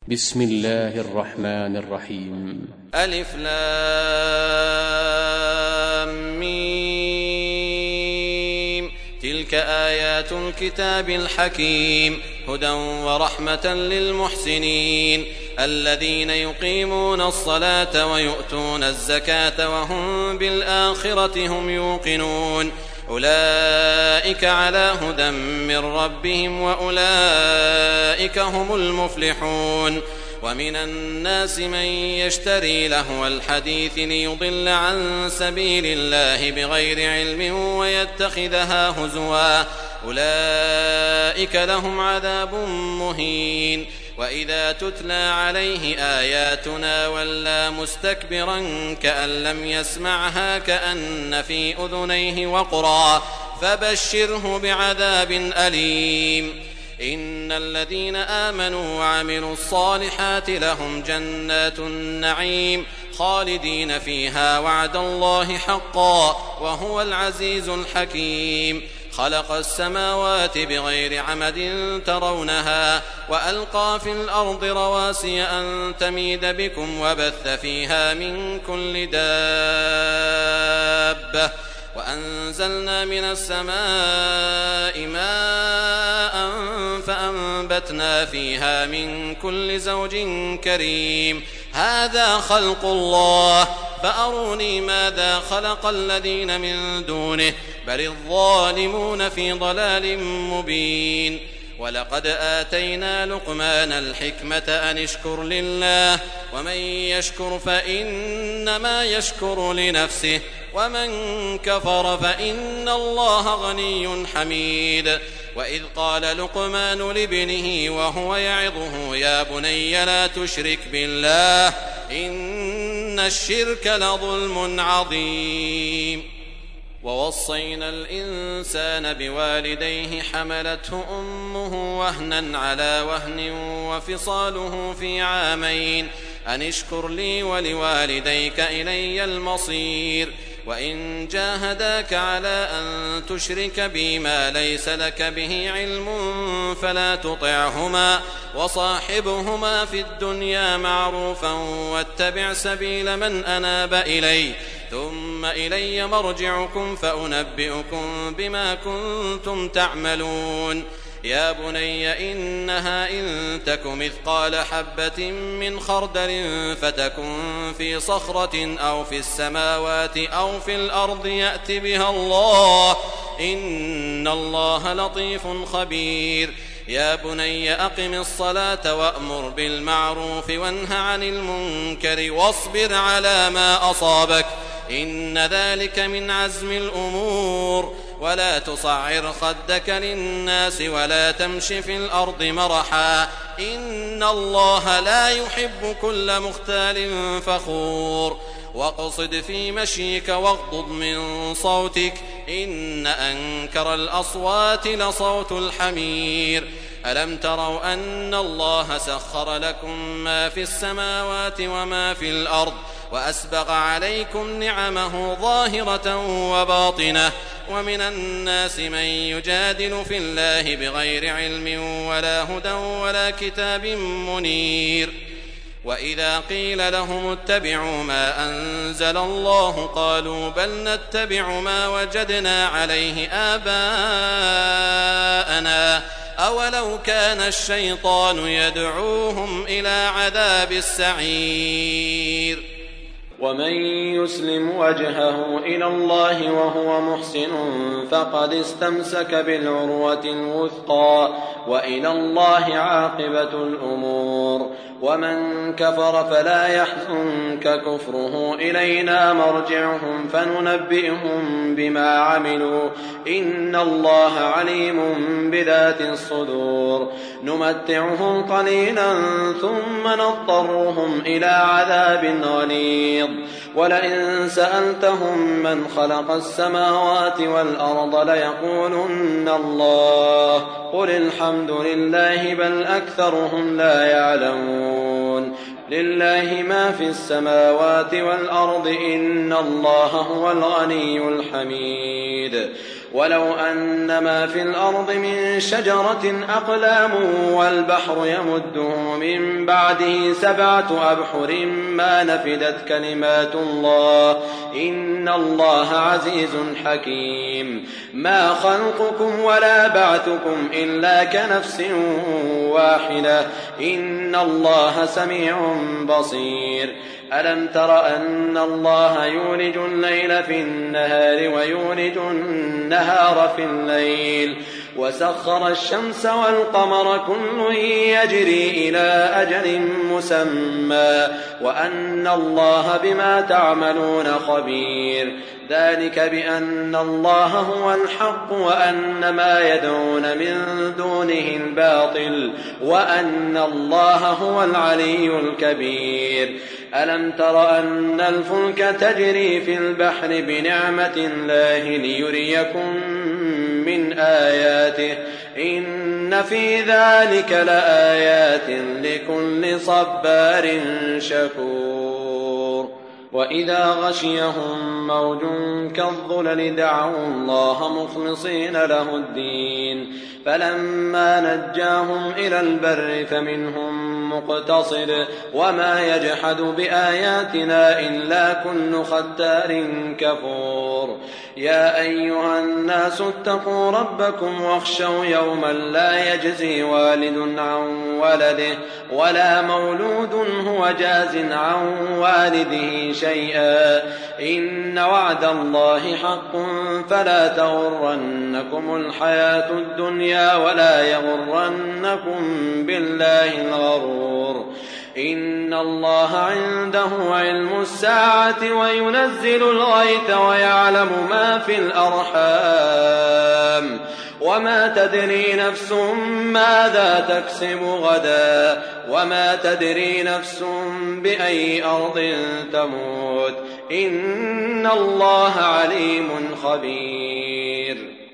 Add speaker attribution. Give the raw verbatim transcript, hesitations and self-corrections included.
Speaker 1: بسم الله الرحمن الرحيم.
Speaker 2: ألف لام ميم. تلك آيات الكتاب الحكيم هدى ورحمة للمحسنين الذين يقيمون الصلاة ويؤتون الزكاة وهم بالآخرة هم يوقنون أولئك على هدى من ربهم وأولئك هم المفلحون. ومن الناس من يشتري لهو الحديث ليضل عن سبيل الله بغير علم ويتخذها هزوا أولئك لهم عذاب مهين. وإذا تتلى عليه آياتنا ولى مستكبرا كأن لم يسمعها كأن في أذنيه وقرا فبشره بعذاب أليم. إن الذين آمنوا وعملوا الصالحات لهم جنات النعيم خالدين فيها وعد الله حقا وهو العزيز الحكيم. خلق السماوات بغير عمد ترونها وألقى في الأرض رواسي أن تميد بكم وبث فيها من كل دابة وأنزلنا من السماء ماء فأنبتنا فيها من كل زوج كريم. هذا خلق الله فأروني ماذا خلق الذين من دونه بل الظالمون في ضلال مبين. ولقد آتينا لقمان الحكمة أن اشكر لله ومن يشكر فإنما يشكر لنفسه ومن كفر فإن الله غني حميد. وإذ قال لقمان لابنه وهو يعظه يا بني لا تشرك بالله إن الشرك لظلم عظيم. ووصينا الإنسان بوالديه حملته أمه وهنا على وهن وفصاله في عامين أن اشكر لي ولوالديك إلي المصير. وإن جاهداك على أن تشرك بي ما ليس لك به علم فلا تطعهما وصاحبهما في الدنيا معروفا واتبع سبيل من أناب إلي ثم إلي مرجعكم فأنبئكم بما كنتم تعملون. يا بني إنها إن تك مثقال حبة من خردل فتكن في صخرة أو في السماوات أو في الأرض يأت بها الله إن الله لطيف خبير. يا بني أقم الصلاة وأمر بالمعروف وانه عن المنكر واصبر على ما أصابك إن ذلك من عزم الأمور. ولا تصعر خدك للناس ولا تمش في الأرض مرحا إن الله لا يحب كل مختال فخور. واقصد في مشيك واغضض من صوتك إن أنكر الأصوات لصوت الحمير. ألم تروا أن الله سخر لكم ما في السماوات وما في الأرض وأسبغ عليكم نعمه ظاهرة وباطنة. ومن الناس من يجادل في الله بغير علم ولا هدى ولا كتاب منير. وإذا قيل لهم اتبعوا ما أنزل الله قالوا بل نتبع ما وجدنا عليه آباءنا أولو كان الشيطان يدعوهم إلى عذاب السعير.
Speaker 3: ومن يسلم وجهه إلى الله وهو محسن فقد استمسك بالعروة الوثقى وإلى الله عاقبة الأمور. ومن كفر فلا يحزنك كفره إلينا مرجعهم فننبئهم بما عملوا إن الله عليم بذات الصدور. نمتعهم قليلا ثم نضطرهم إلى عذاب غليظ. ولئن سألتهم من خلق السماوات والأرض ليقولن الله قل الحمد لله بل أكثرهم لا يعلمون. لله ما في السماوات والأرض إن الله هو الغني الحميد. ولو أن ما في الأرض من شجرة أقلام والبحر يمده من بعده سبعة أبحر ما نفدت كلمات الله إن الله عزيز حكيم ما خلقكم ولا بعثكم إلا كنفس واحدة إن الله سميع بصير ألم تر أن الله يولج الليل في النهار ويولج النهار في الليل وسخر الشمس والقمر كل يجري إلى أجل مسمى وأن الله بما تعملون خبير ذلك بأن الله هو الحق وأن ما يدعون من دونه الباطل وأن الله هو العلي الكبير ألم تر أن الفلك تجري في البحر بنعمة الله ليريكم من آياته إن في ذلك لآيات لكل صبار شكور وإذا غشيهم موج كالظلل دعوا الله مخلصين له الدين فلما نجاهم إلى البر فمنهم مقتصد وما يجحد بآياتنا إلا كل ختار كفور يا أيها الناس اتقوا ربكم واخشوا يوما لا يجزي والد عن ولده ولا مولود هو جاز عن والده شيئا إن وعد الله حق فلا تغرنكم الحياة الدنيا ولا يغرنكم بالله الغرور إن الله عنده علم الساعة وينزل الغيث ويعلم ما في الأرحام وما تدري نفس ماذا تكسب غدا وما تدري نفس بأي أرض تموت إن الله عليم خبير